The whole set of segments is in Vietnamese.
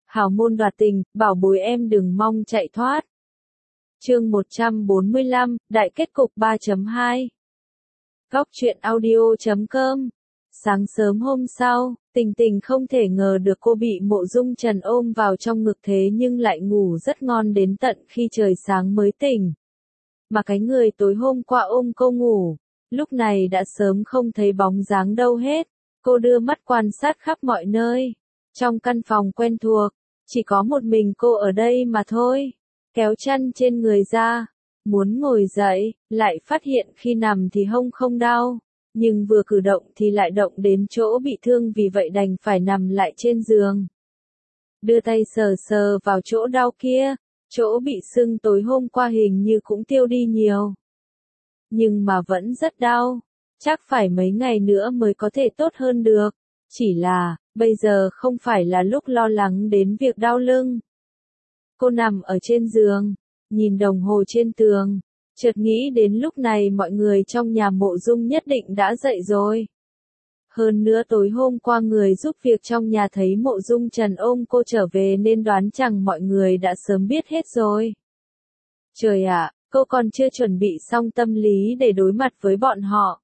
Hào môn đoạt tình, bảo bối em đừng mong chạy thoát. Chương 145, Đại kết cục 3.2. Góc truyện audio.com. Sáng sớm hôm sau, Tình Tình không thể ngờ được cô bị Mộ Dung Trần ôm vào trong ngực thế nhưng lại ngủ rất ngon đến tận khi trời sáng mới tỉnh. Mà cái người tối hôm qua ôm cô ngủ, lúc này đã sớm không thấy bóng dáng đâu hết. Cô đưa mắt quan sát khắp mọi nơi. Trong căn phòng quen thuộc, chỉ có một mình cô ở đây mà thôi. Kéo chăn trên người ra, muốn ngồi dậy, lại phát hiện khi nằm thì hông không đau, nhưng vừa cử động thì lại động đến chỗ bị thương, vì vậy đành phải nằm lại trên giường. Đưa tay sờ sờ vào chỗ đau kia, chỗ bị sưng tối hôm qua hình như cũng tiêu đi nhiều. Nhưng mà vẫn rất đau, chắc phải mấy ngày nữa mới có thể tốt hơn được. Chỉ là, bây giờ không phải là lúc lo lắng đến việc đau lưng. Cô nằm ở trên giường, nhìn đồng hồ trên tường, chợt nghĩ đến lúc này mọi người trong nhà Mộ Dung nhất định đã dậy rồi. Hơn nữa tối hôm qua người giúp việc trong nhà thấy Mộ Dung Trần ôm cô trở về nên đoán rằng mọi người đã sớm biết hết rồi. Trời ạ, cô còn chưa chuẩn bị xong tâm lý để đối mặt với bọn họ.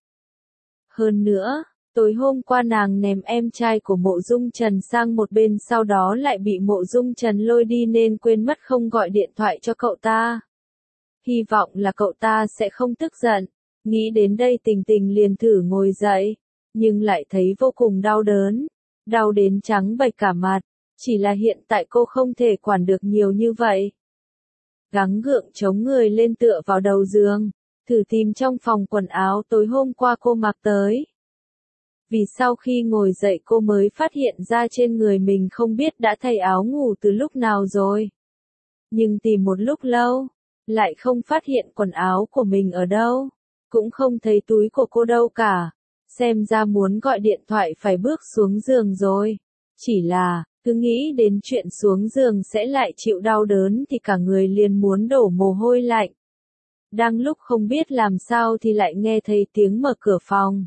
Hơn nữa, tối hôm qua nàng ném em trai của Mộ Dung Trần sang một bên, sau đó lại bị Mộ Dung Trần lôi đi nên quên mất không gọi điện thoại cho cậu ta. Hy vọng là cậu ta sẽ không tức giận. Nghĩ đến đây Tình Tình liền thử ngồi dậy, nhưng lại thấy vô cùng đau đớn, đau đến trắng bệch cả mặt. Chỉ là hiện tại cô không thể quản được nhiều như vậy. Gắng gượng chống người lên tựa vào đầu giường, thử tìm trong phòng quần áo tối hôm qua cô mặc tới. Vì sau khi ngồi dậy cô mới phát hiện ra trên người mình không biết đã thay áo ngủ từ lúc nào rồi. Nhưng tìm một lúc lâu, lại không phát hiện quần áo của mình ở đâu, cũng không thấy túi của cô đâu cả. Xem ra muốn gọi điện thoại phải bước xuống giường rồi. Chỉ là, cứ nghĩ đến chuyện xuống giường sẽ lại chịu đau đớn thì cả người liền muốn đổ mồ hôi lạnh. Đang lúc không biết làm sao thì lại nghe thấy tiếng mở cửa phòng.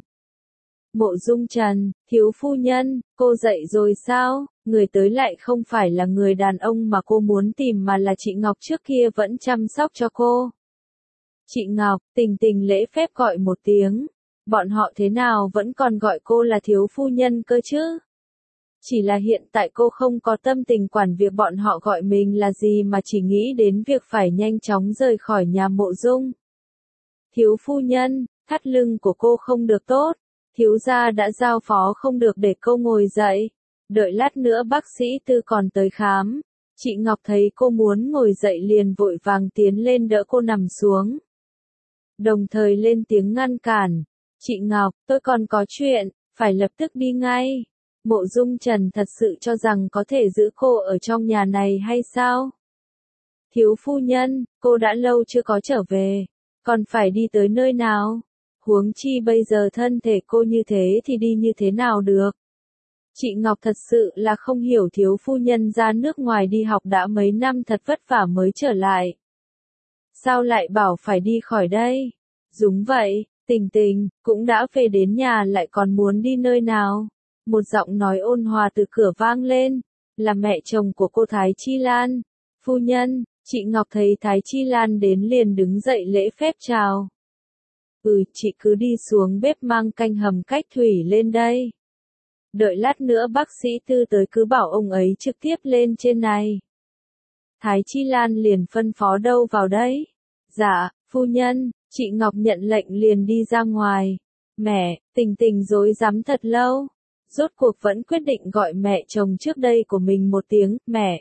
Mộ Dung Trần, thiếu phu nhân, cô dậy rồi sao? Người tới lại không phải là người đàn ông mà cô muốn tìm mà là chị Ngọc trước kia vẫn chăm sóc cho cô. Chị Ngọc, Tình Tình lễ phép gọi một tiếng. Bọn họ thế nào vẫn còn gọi cô là thiếu phu nhân cơ chứ? Chỉ là hiện tại cô không có tâm tình quản việc bọn họ gọi mình là gì mà chỉ nghĩ đến việc phải nhanh chóng rời khỏi nhà Mộ Dung. Thiếu phu nhân, thắt lưng của cô không được tốt. Thiếu gia đã giao phó không được để cô ngồi dậy. Đợi lát nữa bác sĩ Tư còn tới khám. Chị Ngọc thấy cô muốn ngồi dậy liền vội vàng tiến lên đỡ cô nằm xuống. Đồng thời lên tiếng ngăn cản. Chị Ngọc, tôi còn có chuyện, phải lập tức đi ngay. Mộ Dung Trần thật sự cho rằng có thể giữ cô ở trong nhà này hay sao? Thiếu phu nhân, cô đã lâu chưa có trở về. Còn phải đi tới nơi nào? Huống chi bây giờ thân thể cô như thế thì đi như thế nào được? Chị Ngọc thật sự là không hiểu thiếu phu nhân ra nước ngoài đi học đã mấy năm thật vất vả mới trở lại. Sao lại bảo phải đi khỏi đây? Đúng vậy, Tình Tình, cũng đã về đến nhà lại còn muốn đi nơi nào? Một giọng nói ôn hòa từ cửa vang lên, là mẹ chồng của cô Thái Chi Lan. Phu nhân, chị Ngọc thấy Thái Chi Lan đến liền đứng dậy lễ phép chào. Chị cứ đi xuống bếp mang canh hầm cách thủy lên đây. Đợi lát nữa bác sĩ Tư tới cứ bảo ông ấy trực tiếp lên trên này. Thái Chi Lan liền phân phó đâu vào đấy. Dạ, phu nhân, chị Ngọc nhận lệnh liền đi ra ngoài. Mẹ, Tình Tình rối rắm thật lâu. Rốt cuộc vẫn quyết định gọi mẹ chồng trước đây của mình một tiếng, mẹ.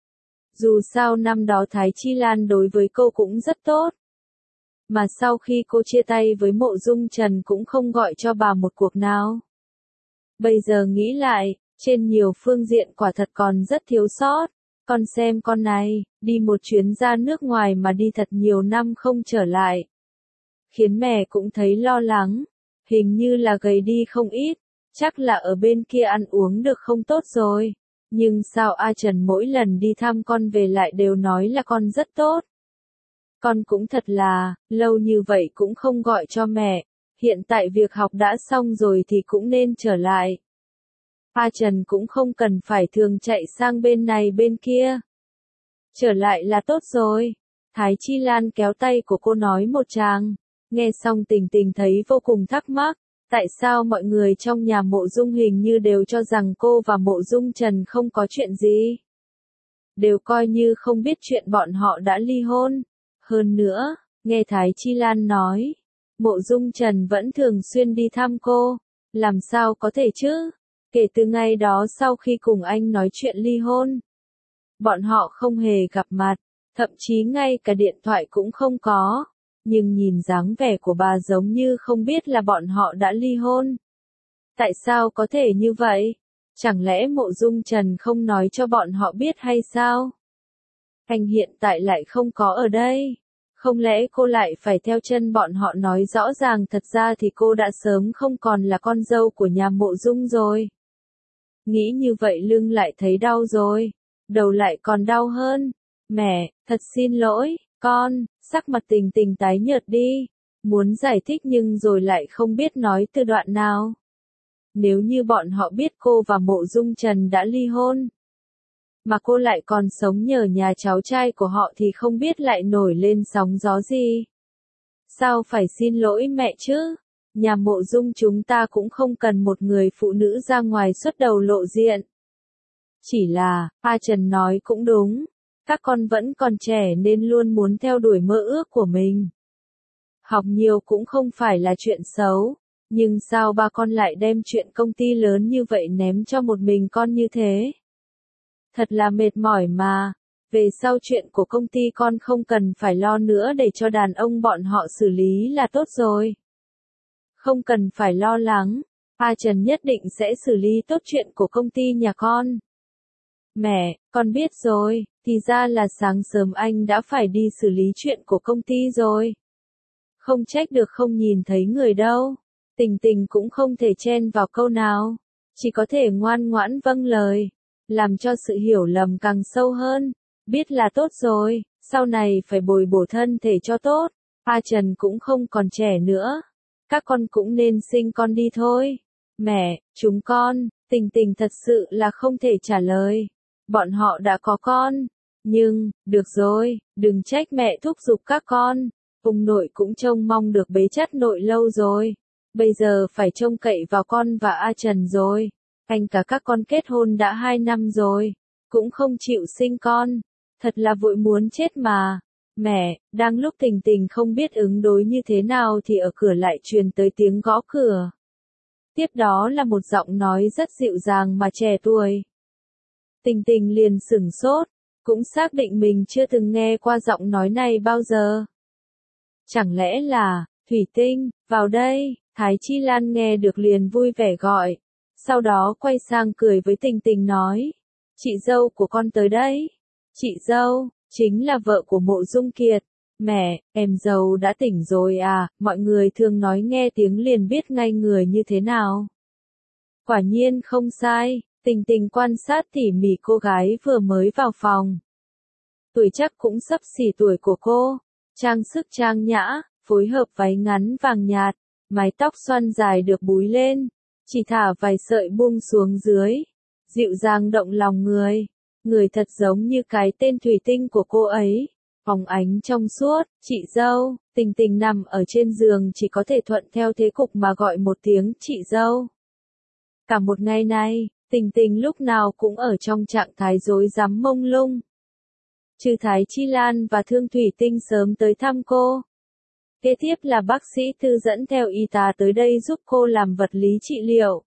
Dù sao năm đó Thái Chi Lan đối với cô cũng rất tốt. Mà sau khi cô chia tay với Mộ Dung Trần cũng không gọi cho bà một cuộc nào. Bây giờ nghĩ lại, trên nhiều phương diện quả thật còn rất thiếu sót. Con xem con này, đi một chuyến ra nước ngoài mà đi thật nhiều năm không trở lại. Khiến mẹ cũng thấy lo lắng, hình như là gầy đi không ít, chắc là ở bên kia ăn uống được không tốt rồi. Nhưng sao A Trần mỗi lần đi thăm con về lại đều nói là con rất tốt. Con cũng thật là, lâu như vậy cũng không gọi cho mẹ, hiện tại việc học đã xong rồi thì cũng nên trở lại. A Trần cũng không cần phải thường chạy sang bên này bên kia. Trở lại là tốt rồi. Thái Chi Lan kéo tay của cô nói một tràng. Nghe xong Tình Tình thấy vô cùng thắc mắc. Tại sao mọi người trong nhà Mộ Dung hình như đều cho rằng cô và Mộ Dung Trần không có chuyện gì? Đều coi như không biết chuyện bọn họ đã ly hôn. Hơn nữa, nghe Thái Chi Lan nói, Mộ Dung Trần vẫn thường xuyên đi thăm cô. Làm sao có thể chứ? Kể từ ngày đó sau khi cùng anh nói chuyện ly hôn, bọn họ không hề gặp mặt, thậm chí ngay cả điện thoại cũng không có. Nhưng nhìn dáng vẻ của bà giống như không biết là bọn họ đã ly hôn. Tại sao có thể như vậy? Chẳng lẽ Mộ Dung Trần không nói cho bọn họ biết hay sao? Anh hiện tại lại không có ở đây. Không lẽ cô lại phải theo chân bọn họ nói rõ ràng thật ra thì cô đã sớm không còn là con dâu của nhà Mộ Dung rồi. Nghĩ như vậy lưng lại thấy đau rồi. Đầu lại còn đau hơn. Mẹ, thật xin lỗi, con, sắc mặt Tình Tình tái nhợt đi. Muốn giải thích nhưng rồi lại không biết nói từ đoạn nào. Nếu như bọn họ biết cô và Mộ Dung Trần đã ly hôn, mà cô lại còn sống nhờ nhà cháu trai của họ thì không biết lại nổi lên sóng gió gì. Sao phải xin lỗi mẹ chứ? Nhà Mộ Dung chúng ta cũng không cần một người phụ nữ ra ngoài xuất đầu lộ diện. Chỉ là, A Trần nói cũng đúng, các con vẫn còn trẻ nên luôn muốn theo đuổi mơ ước của mình. Học nhiều cũng không phải là chuyện xấu, nhưng sao ba con lại đem chuyện công ty lớn như vậy ném cho một mình con như thế? Thật là mệt mỏi mà, về sau chuyện của công ty con không cần phải lo nữa để cho đàn ông bọn họ xử lý là tốt rồi. Không cần phải lo lắng, A Trần nhất định sẽ xử lý tốt chuyện của công ty nhà con. Mẹ, con biết rồi, thì ra là sáng sớm anh đã phải đi xử lý chuyện của công ty rồi. Không trách được không nhìn thấy người đâu. Tình Tình cũng không thể chen vào câu nào, chỉ có thể ngoan ngoãn vâng lời, làm cho sự hiểu lầm càng sâu hơn. Biết là tốt rồi, sau này phải bồi bổ thân thể cho tốt. A Trần cũng không còn trẻ nữa. Các con cũng nên sinh con đi thôi. Mẹ, chúng con, Tình Tình thật sự là không thể trả lời. Bọn họ đã có con. Nhưng, được rồi, đừng trách mẹ thúc giục các con. Ông nội cũng trông mong được bế chất nội lâu rồi. Bây giờ phải trông cậy vào con và A Trần rồi. Anh cả các con kết hôn đã 2 năm rồi. Cũng không chịu sinh con. Thật là vội muốn chết mà. Mẹ, đang lúc Tình Tình không biết ứng đối như thế nào thì ở cửa lại truyền tới tiếng gõ cửa. Tiếp đó là một giọng nói rất dịu dàng mà trẻ tuổi. Tình Tình liền sửng sốt, cũng xác định mình chưa từng nghe qua giọng nói này bao giờ. Chẳng lẽ là, Thủy Tinh, vào đây, Thái Chi Lan nghe được liền vui vẻ gọi. Sau đó quay sang cười với Tình Tình nói, chị dâu của con tới đấy. Chị dâu, chính là vợ của Mộ Dung Kiệt. Mẹ, em dâu đã tỉnh rồi à, mọi người thường nói nghe tiếng liền biết ngay người như thế nào. Quả nhiên không sai, Tình Tình quan sát tỉ mỉ cô gái vừa mới vào phòng. Tuổi chắc cũng xấp xỉ tuổi của cô, trang sức trang nhã, phối hợp váy ngắn vàng nhạt, mái tóc xoăn dài được búi lên, chỉ thả vài sợi buông xuống dưới, dịu dàng động lòng người. Người thật giống như cái tên Thủy Tinh của cô ấy, phóng ánh trong suốt. Chị dâu, Tình Tình nằm ở trên giường chỉ có thể thuận theo thế cục mà gọi một tiếng chị dâu. Cả một ngày nay, Tình Tình lúc nào cũng ở trong trạng thái rối rắm mông lung. Trừ Thái Chi Lan và Thương Thủy Tinh sớm tới thăm cô. Kế tiếp là bác sĩ Thư dẫn theo y tá tới đây giúp cô làm vật lý trị liệu.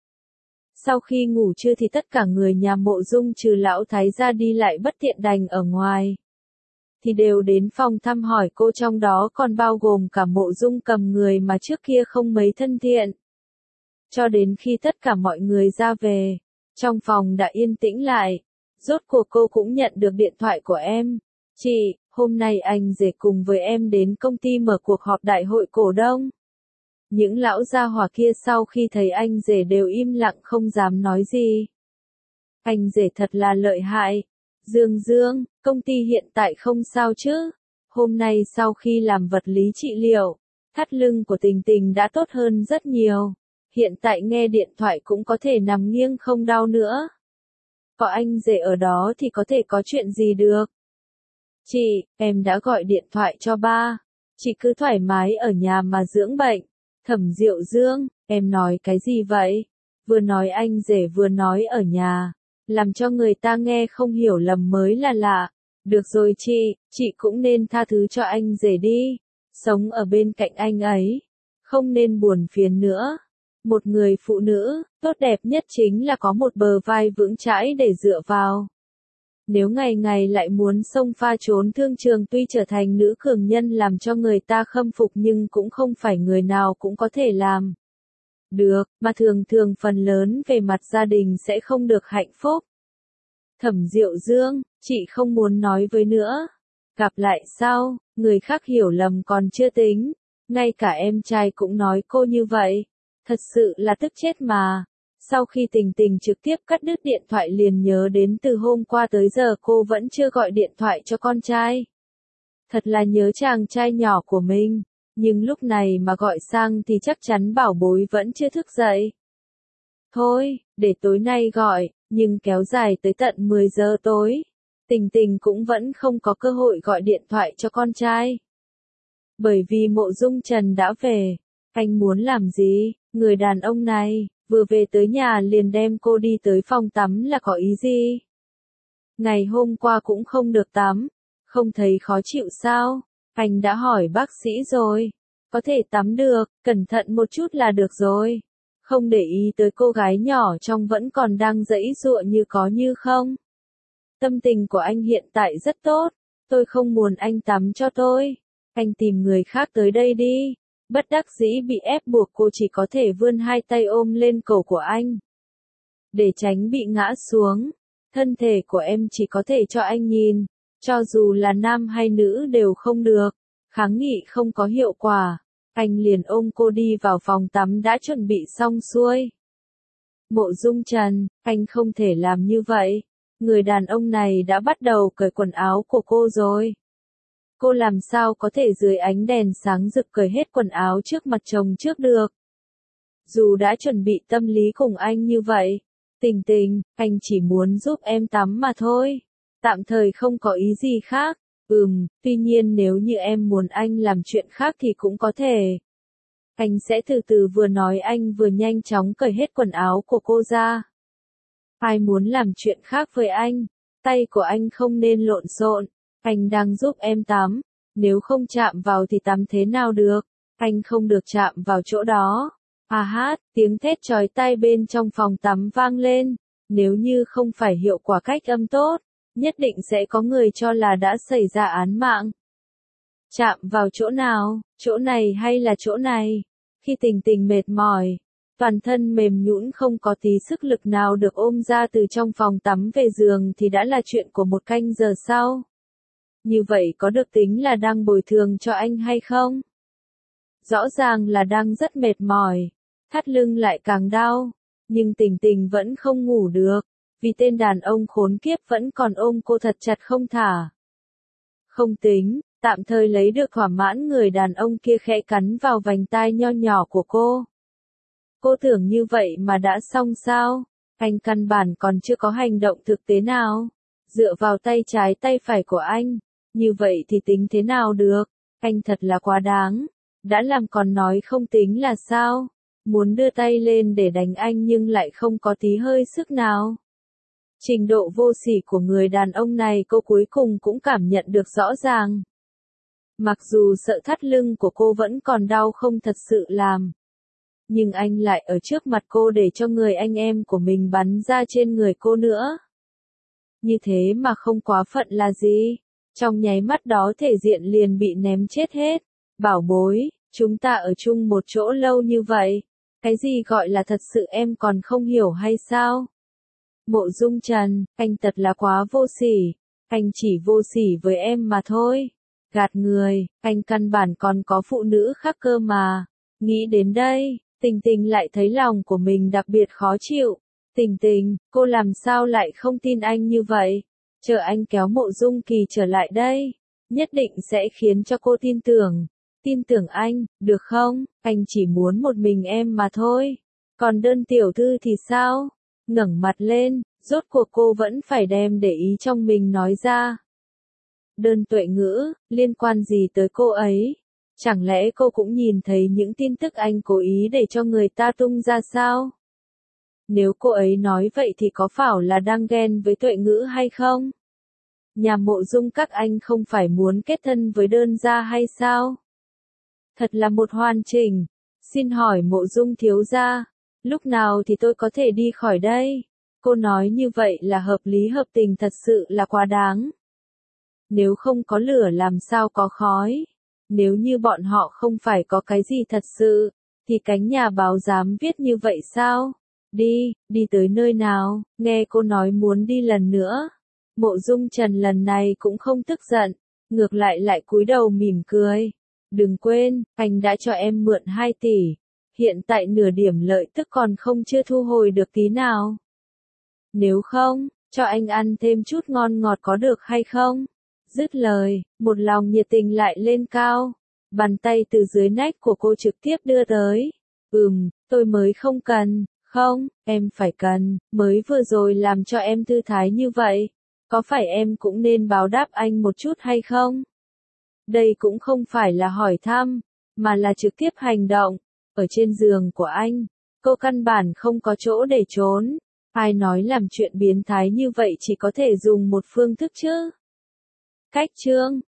Sau khi ngủ trưa thì tất cả người nhà Mộ Dung trừ lão thái gia đi lại bất tiện đành ở ngoài, thì đều đến phòng thăm hỏi cô, trong đó còn bao gồm cả Mộ Dung Cầm, người mà trước kia không mấy thân thiện. Cho đến khi tất cả mọi người ra về, trong phòng đã yên tĩnh lại. Rốt cuộc cô cũng nhận được điện thoại của em. Chị, hôm nay anh rể cùng với em đến công ty mở cuộc họp đại hội cổ đông. Những lão gia hỏa kia sau khi thấy anh rể đều im lặng không dám nói gì. Anh rể thật là lợi hại. Dương Dương, công ty hiện tại không sao chứ? Hôm nay sau khi làm vật lý trị liệu, thắt lưng của Tình Tình đã tốt hơn rất nhiều. hiện tại nghe điện thoại cũng có thể nằm nghiêng không đau nữa. Có anh rể ở đó thì có thể có chuyện gì được. Chị, em đã gọi điện thoại cho ba. Chị cứ thoải mái ở nhà mà dưỡng bệnh. Thẩm Diệu Dương, em nói cái gì vậy? Vừa nói anh rể vừa nói ở nhà. Làm cho người ta nghe không hiểu lầm mới là lạ. Được rồi chị cũng nên tha thứ cho anh rể đi. Sống ở bên cạnh anh ấy. Không nên buồn phiền nữa. Một người phụ nữ, tốt đẹp nhất chính là có một bờ vai vững chãi để dựa vào. Nếu ngày ngày lại muốn xông pha trốn thương trường tuy trở thành nữ cường nhân làm cho người ta khâm phục nhưng cũng không phải người nào cũng có thể làm được, mà thường thường phần lớn về mặt gia đình sẽ không được hạnh phúc. Thẩm Diệu Dương, chị không muốn nói với nữa. Gặp lại sau, người khác hiểu lầm còn chưa tính. Ngay cả em trai cũng nói cô như vậy. Thật sự là tức chết mà. Sau khi Tình Tình trực tiếp cắt đứt điện thoại liền nhớ đến từ hôm qua tới giờ cô vẫn chưa gọi điện thoại cho con trai. Thật là nhớ chàng trai nhỏ của mình. Nhưng lúc này mà gọi sang thì chắc chắn bảo bối vẫn chưa thức dậy. Thôi, để tối nay gọi, nhưng kéo dài tới tận 10 giờ tối. Tình Tình cũng vẫn không có cơ hội gọi điện thoại cho con trai. Bởi vì Mộ Dung Trần đã về. Anh muốn làm gì? Người đàn ông này, vừa về tới nhà liền đem cô đi tới phòng tắm là có ý gì? Ngày hôm qua cũng không được tắm. Không thấy khó chịu sao? Anh đã hỏi bác sĩ rồi. Có thể tắm được, cẩn thận một chút là được rồi. Không để ý tới cô gái nhỏ trong vẫn còn đang giãy giụa như có như không. Tâm tình của anh hiện tại rất tốt. Tôi không muốn anh tắm cho tôi. Anh tìm người khác tới đây đi. Bất đắc dĩ bị ép buộc cô chỉ có thể vươn hai tay ôm lên cổ của anh. Để tránh bị ngã xuống. Thân thể của em chỉ có thể cho anh nhìn. Cho dù là nam hay nữ đều không được. Kháng nghị không có hiệu quả. Anh liền ôm cô đi vào phòng tắm đã chuẩn bị xong xuôi. Mộ Dung Trần, anh không thể làm như vậy. Người đàn ông này đã bắt đầu cởi quần áo của cô rồi. Cô làm sao có thể dưới ánh đèn sáng rực cởi hết quần áo trước mặt chồng trước được. Dù đã chuẩn bị tâm lý cùng anh như vậy. Tình Tình, anh chỉ muốn giúp em tắm mà thôi. Tạm thời không có ý gì khác. Tuy nhiên nếu như em muốn anh làm chuyện khác thì cũng có thể. Anh sẽ từ từ vừa nói anh vừa nhanh chóng cởi hết quần áo của cô ra. Ai muốn làm chuyện khác với anh, tay của anh không nên lộn xộn. Anh đang giúp em tắm, nếu không chạm vào thì tắm thế nào được, anh không được chạm vào chỗ đó. Tiếng thét chói tai bên trong phòng tắm vang lên, nếu như không phải hiệu quả cách âm tốt, nhất định sẽ có người cho là đã xảy ra án mạng. Chạm vào chỗ nào, chỗ này hay là chỗ này? Khi Tình Tình mệt mỏi, toàn thân mềm nhũn không có tí sức lực nào được ôm ra từ trong phòng tắm về giường thì đã là chuyện của một canh giờ sau. Như vậy có được tính là đang bồi thường cho anh hay không? Rõ ràng là đang rất mệt mỏi, thắt lưng lại càng đau, nhưng Tình Tình vẫn không ngủ được, vì tên đàn ông khốn kiếp vẫn còn ôm cô thật chặt không thả. Không tính, tạm thời lấy được thỏa mãn người đàn ông kia khẽ cắn vào vành tai nho nhỏ của cô. Cô tưởng như vậy mà đã xong sao? Anh căn bản còn chưa có hành động thực tế nào. Dựa vào tay trái tay phải của anh. Như vậy thì tính thế nào được? Anh thật là quá đáng. Đã làm còn nói không tính là sao? Muốn đưa tay lên để đánh anh nhưng lại không có tí hơi sức nào. Trình độ vô sỉ của người đàn ông này cô cuối cùng cũng cảm nhận được rõ ràng. Mặc dù sợ thắt lưng của cô vẫn còn đau không thật sự làm. Nhưng anh lại ở trước mặt cô để cho người anh em của mình bắn ra trên người cô nữa. Như thế mà không quá phận là gì? Trong nháy mắt đó thể diện liền bị ném chết hết. Bảo bối, chúng ta ở chung một chỗ lâu như vậy. Cái gì gọi là thật sự em còn không hiểu hay sao? Mộ Dung Trần, anh thật là quá vô sỉ. Anh chỉ vô sỉ với em mà thôi. Gạt người, anh căn bản còn có phụ nữ khác cơ mà. Nghĩ đến đây, Tình Tình lại thấy lòng của mình đặc biệt khó chịu. Tình Tình, cô làm sao lại không tin anh như vậy? Chờ anh kéo Mộ Dung Kỳ trở lại đây. Nhất định sẽ khiến cho cô tin tưởng. Tin tưởng anh, được không? Anh chỉ muốn một mình em mà thôi. Còn đơn tiểu thư thì sao? Ngẩng mặt lên, rốt cuộc cô vẫn phải đem để ý trong mình nói ra. Đơn Tuệ Ngữ, liên quan gì tới cô ấy? Chẳng lẽ cô cũng nhìn thấy những tin tức anh cố ý để cho người ta tung ra sao? Nếu cô ấy nói vậy thì có phải là đang ghen với Tuệ Ngữ hay không? Nhà Mộ Dung các anh không phải muốn kết thân với Đơn gia hay sao? Thật là một hoàn chỉnh. Xin hỏi Mộ Dung thiếu gia, lúc nào thì tôi có thể đi khỏi đây? Cô nói như vậy là hợp lý hợp tình, thật sự là quá đáng. Nếu không có lửa làm sao có khói? Nếu như bọn họ không phải có cái gì thật sự, thì cánh nhà báo dám viết như vậy sao? Đi tới nơi nào? Nghe cô nói muốn đi lần nữa. Mộ Dung Trần lần này cũng không tức giận, ngược lại cúi đầu mỉm cười. Đừng quên, anh đã cho em mượn 2 tỷ. Hiện tại nửa điểm lợi tức còn không chưa thu hồi được tí nào. Nếu không, cho anh ăn thêm chút ngon ngọt có được hay không? Dứt lời, một lòng nhiệt tình lại lên cao. Bàn tay từ dưới nách của cô trực tiếp đưa tới. Tôi mới không cần. Không, em phải cần, mới vừa rồi làm cho em thư thái như vậy. Có phải em cũng nên báo đáp anh một chút hay không? Đây cũng không phải là hỏi thăm, mà là trực tiếp hành động. Ở trên giường của anh, cô căn bản không có chỗ để trốn. Ai nói làm chuyện biến thái như vậy chỉ có thể dùng một phương thức chứ? Cách chương